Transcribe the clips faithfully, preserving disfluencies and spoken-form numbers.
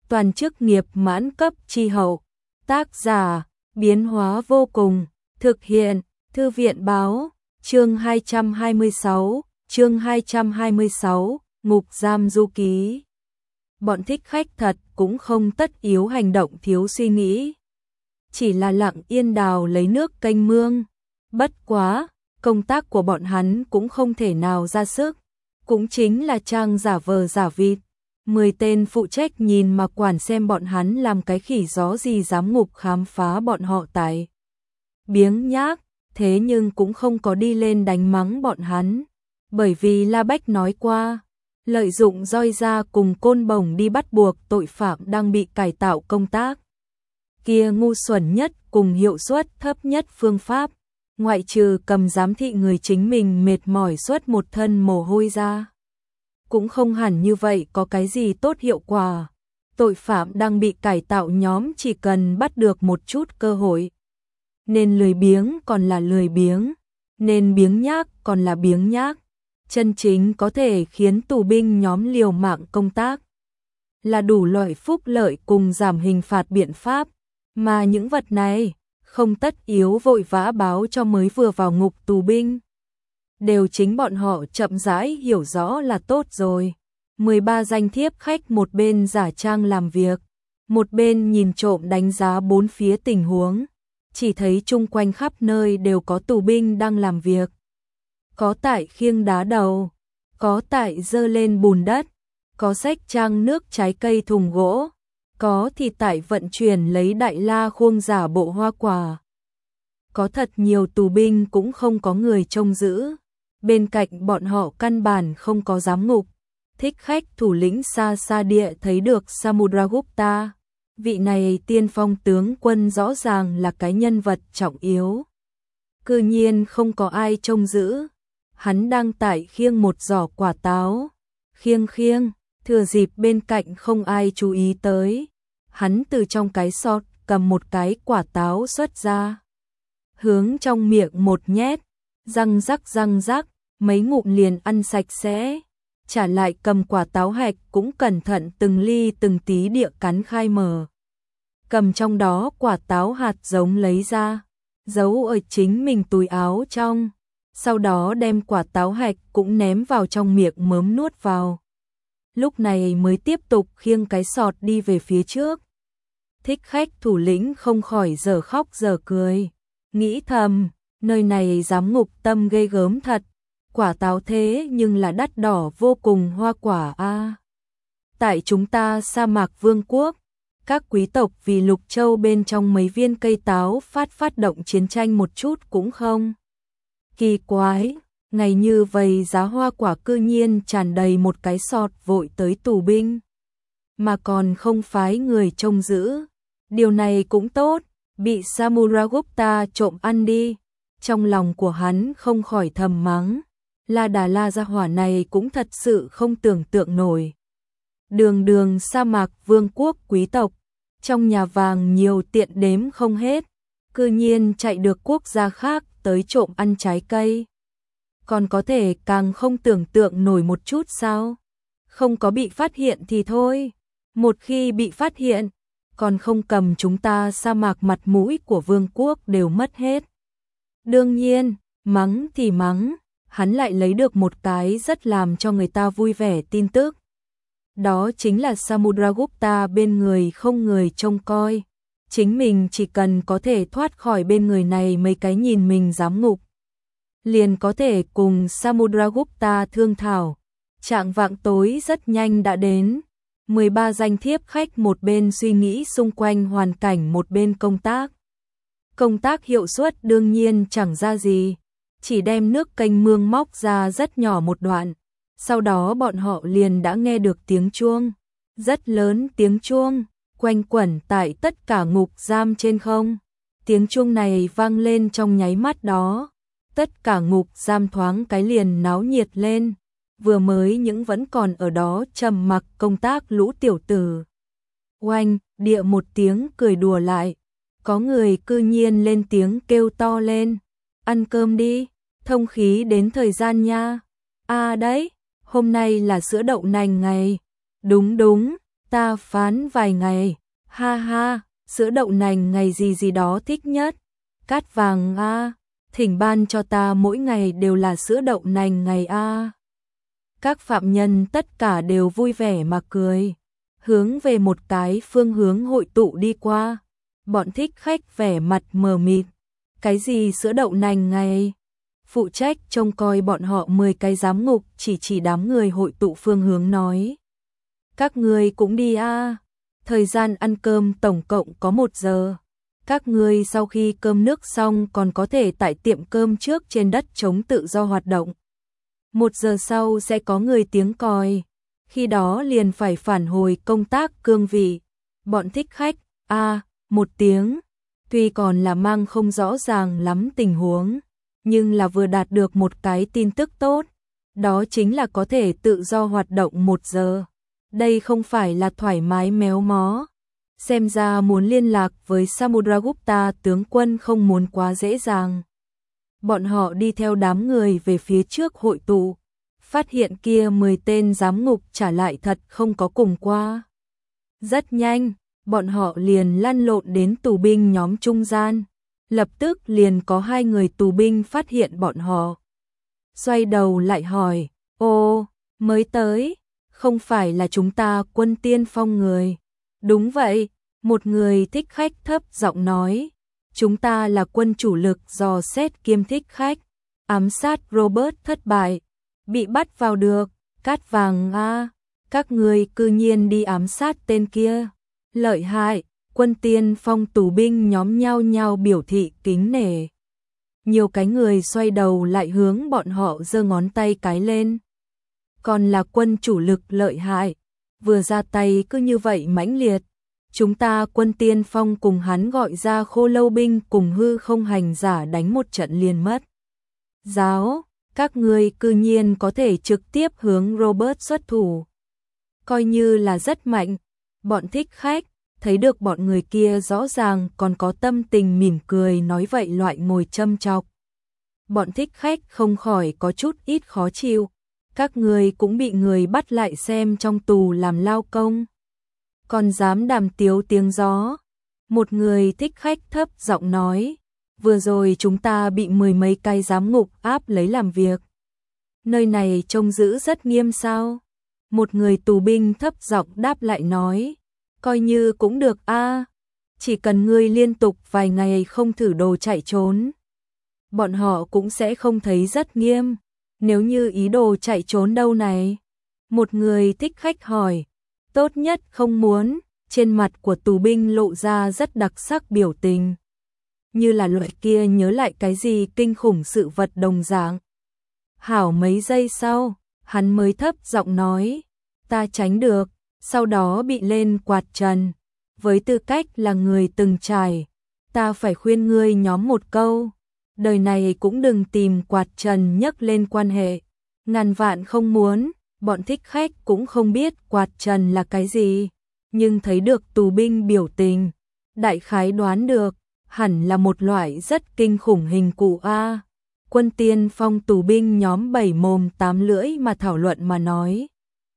toàn chức nghiệp mãn cấp chi hậu. Tác giả, biến hóa vô cùng, thực hiện, Thư viện báo, chương hai trăm hai mươi sáu, chương hai trăm hai mươi sáu, ngục giam du ký. Bọn thích khách thật cũng không tất yếu hành động thiếu suy nghĩ. Chỉ là lặng yên đào lấy nước kênh mương. Bất quá, công tác của bọn hắn cũng không thể nào ra sức. Cũng chính là trang giả vờ giả vịt. Mười tên phụ trách nhìn mà quản xem bọn hắn làm cái khỉ gió gì dám ngục khám phá bọn họ tại. Biếng nhác, thế nhưng cũng không có đi lên đánh mắng bọn hắn. Bởi vì La Bách nói qua, lợi dụng roi da cùng côn bổng đi bắt buộc tội phạm đang bị cải tạo công tác. Kia ngu xuẩn nhất cùng hiệu suất thấp nhất phương pháp, ngoại trừ cầm giám thị người chính mình mệt mỏi suốt một thân mồ hôi ra. Cũng không hẳn như vậy có cái gì tốt hiệu quả. Tội phạm đang bị cải tạo nhóm chỉ cần bắt được một chút cơ hội. Nên lười biếng còn là lười biếng, nên biếng nhác còn là biếng nhác. Chân chính có thể khiến tù binh nhóm liều mạng công tác là đủ loại phúc lợi cùng giảm hình phạt biện pháp, mà những vật này không tất yếu vội vã báo cho mới vừa vào ngục tù binh. Đều chính bọn họ chậm rãi hiểu rõ là tốt rồi. mười ba danh thiếp khách một bên giả trang làm việc, một bên nhìn trộm đánh giá bốn phía tình huống. Chỉ thấy chung quanh khắp nơi đều có tù binh đang làm việc. Có tại khiêng đá đầu, có tại dơ lên bùn đất, có xách trang nước trái cây thùng gỗ, có thì tại vận chuyển lấy đại la khuông giả bộ hoa quả. Có thật nhiều tù binh cũng không có người trông giữ. Bên cạnh bọn họ căn bản không có giám ngục. Thích khách thủ lĩnh xa xa địa thấy được Samudragupta. Vị này tiên phong tướng quân rõ ràng là cái nhân vật trọng yếu. Cư nhiên không có ai trông giữ. Hắn đang tải khiêng một giỏ quả táo. Khiêng khiêng, thừa dịp bên cạnh không ai chú ý tới. Hắn từ trong cái sọt cầm một cái quả táo xuất ra. Hướng trong miệng một nhét, răng rắc răng rắc, mấy ngụm liền ăn sạch sẽ. Trả lại cầm quả táo hạch cũng cẩn thận từng ly từng tí địa cắn khai mở. Cầm trong đó quả táo hạt giống lấy ra, giấu ở chính mình túi áo trong. Sau đó đem quả táo hạch cũng ném vào trong miệng mớm nuốt vào. Lúc này mới tiếp tục khiêng cái sọt đi về phía trước. Thích khách thủ lĩnh không khỏi giờ khóc giờ cười. Nghĩ thầm, nơi này giám ngục tâm ghê gớm thật. Quả táo thế nhưng là đắt đỏ vô cùng hoa quả a. À. Tại chúng ta sa mạc vương quốc, các quý tộc vì lục châu bên trong mấy viên cây táo phát phát động chiến tranh một chút cũng không. Kỳ quái, ngày như vậy giá hoa quả cư nhiên tràn đầy một cái sọt vội tới tù binh. Mà còn không phái người trông giữ. Điều này cũng tốt, bị Samudragupta trộm ăn đi. Trong lòng của hắn không khỏi thầm mắng. La Đà La gia hỏa này cũng thật sự không tưởng tượng nổi. Đường đường sa mạc vương quốc quý tộc, trong nhà vàng nhiều tiện đếm không hết, cư nhiên chạy được quốc gia khác tới trộm ăn trái cây. Còn có thể càng không tưởng tượng nổi một chút sao? Không có bị phát hiện thì thôi, một khi bị phát hiện, còn không cầm chúng ta sa mạc mặt mũi của vương quốc đều mất hết. Đương nhiên, mắng thì mắng. Hắn lại lấy được một cái rất làm cho người ta vui vẻ tin tức. Đó chính là Samudragupta bên người không người trông coi. Chính mình chỉ cần có thể thoát khỏi bên người này mấy cái nhìn mình giám ngục. Liền có thể cùng Samudragupta thương thảo. Trạng vạng tối rất nhanh đã đến. mười ba danh thiếp khách một bên suy nghĩ xung quanh hoàn cảnh một bên công tác. Công tác hiệu suất đương nhiên chẳng ra gì. Chỉ đem nước kênh mương móc ra rất nhỏ một đoạn. Sau đó bọn họ liền đã nghe được tiếng chuông. Rất lớn tiếng chuông, quanh quẩn tại tất cả ngục giam trên không. Tiếng chuông này vang lên trong nháy mắt đó. Tất cả ngục giam thoáng cái liền náo nhiệt lên. Vừa mới những vẫn còn ở đó trầm mặc công tác lũ tiểu tử. Oanh, địa một tiếng cười đùa lại. Có người cư nhiên lên tiếng kêu to lên. Ăn cơm đi, thông khí đến thời gian nha. À đấy, hôm nay là sữa đậu nành ngày. Đúng đúng, Ta phán vài ngày, ha ha, sữa đậu nành ngày gì gì đó thích nhất. Cát vàng a, thỉnh ban cho ta mỗi ngày đều là sữa đậu nành ngày a. Các phạm nhân tất cả đều vui vẻ mà cười, hướng về một cái phương hướng hội tụ đi qua. Bọn thích khách vẻ mặt mờ mịt, cái gì sữa đậu nành ngày? Phụ trách trông coi bọn họ mười cái giám ngục chỉ chỉ đám người hội tụ phương hướng nói. Các người cũng đi a, thời gian ăn cơm tổng cộng có một giờ. Các người sau khi cơm nước xong còn có thể tại tiệm cơm trước trên đất trống tự do hoạt động. Một giờ sau sẽ có người tiếng còi, khi đó liền phải phản hồi công tác cương vị. Bọn thích khách, a, một tiếng, tuy còn là mang không rõ ràng lắm tình huống, nhưng là vừa đạt được một cái tin tức tốt, đó chính là có thể tự do hoạt động một giờ. Đây không phải là thoải mái méo mó. Xem ra muốn liên lạc với Samudragupta tướng quân không muốn quá dễ dàng. Bọn họ đi theo đám người về phía trước hội tụ, phát hiện kia mười tên giám ngục trả lại thật không có cùng qua. Rất nhanh, bọn họ liền lăn lộn đến tù binh nhóm trung gian, lập tức liền có hai người tù binh phát hiện bọn họ. Xoay đầu lại hỏi, ô, mới tới, không phải là chúng ta Quân Tiên Phong người. Đúng vậy, một người thích khách thấp giọng nói, chúng ta là quân chủ lực dò xét kiêm thích khách, ám sát Robert thất bại, bị bắt vào được. Cát vàng a, các người cư nhiên đi ám sát tên kia, lợi hại. Quân Tiên Phong tù binh nhóm nhao nhao biểu thị kính nể. Nhiều cái người xoay đầu lại hướng bọn họ giơ ngón tay cái lên. Còn là quân chủ lực lợi hại, vừa ra tay cứ như vậy mãnh liệt. Chúng ta Quân Tiên Phong cùng hắn gọi ra Khô Lâu binh cùng hư không hành giả đánh một trận liền mất. Giáo, các ngươi cư nhiên có thể trực tiếp hướng Robert xuất thủ. Coi như là rất mạnh. Bọn thích khách thấy được bọn người kia rõ ràng còn có tâm tình mỉm cười nói vậy loại ngồi châm chọc. Bọn thích khách không khỏi có chút ít khó chịu. Các người cũng bị người bắt lại xem trong tù làm lao công, còn dám đàm tiếu tiếng gió. Một người thích khách thấp giọng nói, vừa rồi chúng ta bị mười mấy cái giám ngục áp lấy làm việc. Nơi này trông giữ rất nghiêm sao? Một người tù binh thấp giọng đáp lại nói, coi như cũng được a, chỉ cần ngươi liên tục vài ngày không thử đồ chạy trốn, bọn họ cũng sẽ không thấy rất nghiêm. Nếu như ý đồ chạy trốn đâu này? Một người thích khách hỏi. Tốt nhất không muốn. Trên mặt của tù binh lộ ra rất đặc sắc biểu tình, như là loại kia nhớ lại cái gì kinh khủng sự vật đồng dạng. Hảo mấy giây sau, hắn mới thấp giọng nói, ta tránh được, sau đó bị lên quạt trần. Với tư cách là người từng trải, ta phải khuyên ngươi nhóm một câu, đời này cũng đừng tìm quạt trần nhấc lên quan hệ. Ngàn vạn không muốn. Bọn thích khách cũng không biết quạt trần là cái gì, nhưng thấy được tù binh biểu tình, đại khái đoán được, hẳn là một loại rất kinh khủng hình cụ a. Quân Tiên Phong tù binh nhóm bảy mồm tám lưỡi mà thảo luận mà nói.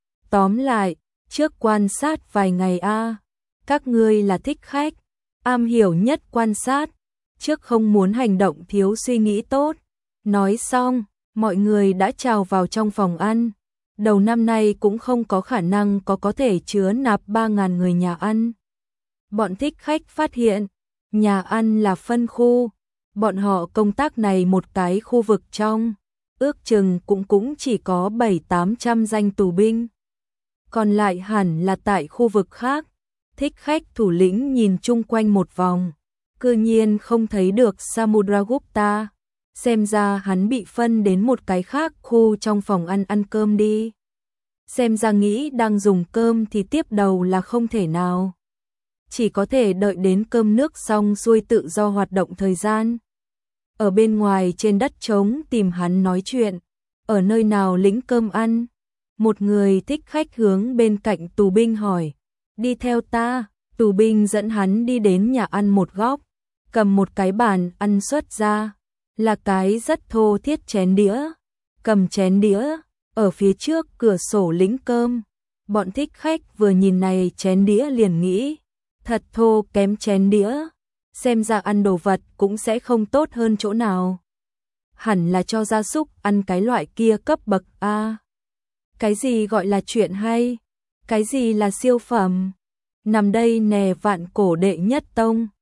Tóm lại, trước quan sát vài ngày a, các ngươi là thích khách, am hiểu nhất quan sát, trước không muốn hành động thiếu suy nghĩ tốt. Nói xong, mọi người đã trào vào trong phòng ăn. Đầu năm nay cũng không có khả năng có có thể chứa nạp ba nghìn người nhà ăn. Bọn thích khách phát hiện, nhà ăn là phân khu, bọn họ công tác này một cái khu vực trong, ước chừng cũng cũng chỉ có bảy tám trăm danh tù binh. Còn lại hẳn là tại khu vực khác. Thích khách thủ lĩnh nhìn chung quanh một vòng, cư nhiên không thấy được Samudragupta. Xem ra hắn bị phân đến một cái khác khu trong phòng ăn ăn cơm đi. Xem ra nghĩ đang dùng cơm thì tiếp đầu là không thể nào. Chỉ có thể đợi đến cơm nước xong xuôi tự do hoạt động thời gian. Ở bên ngoài trên đất trống tìm hắn nói chuyện. Ở nơi nào lĩnh cơm ăn? Một người thích khách hướng bên cạnh tù binh hỏi. Đi theo ta. Tù binh dẫn hắn đi đến nhà ăn một góc, cầm một cái bàn ăn xuất ra. Là cái rất thô thiết chén đĩa, cầm chén đĩa, ở phía trước cửa sổ lĩnh cơm. Bọn thích khách vừa nhìn này chén đĩa liền nghĩ, thật thô kém chén đĩa, xem ra ăn đồ vật cũng sẽ không tốt hơn chỗ nào. Hẳn là cho gia súc ăn cái loại kia cấp bậc A. Cái gì gọi là chuyện hay? Cái gì là siêu phẩm? Nằm đây nè vạn cổ đệ nhất tông.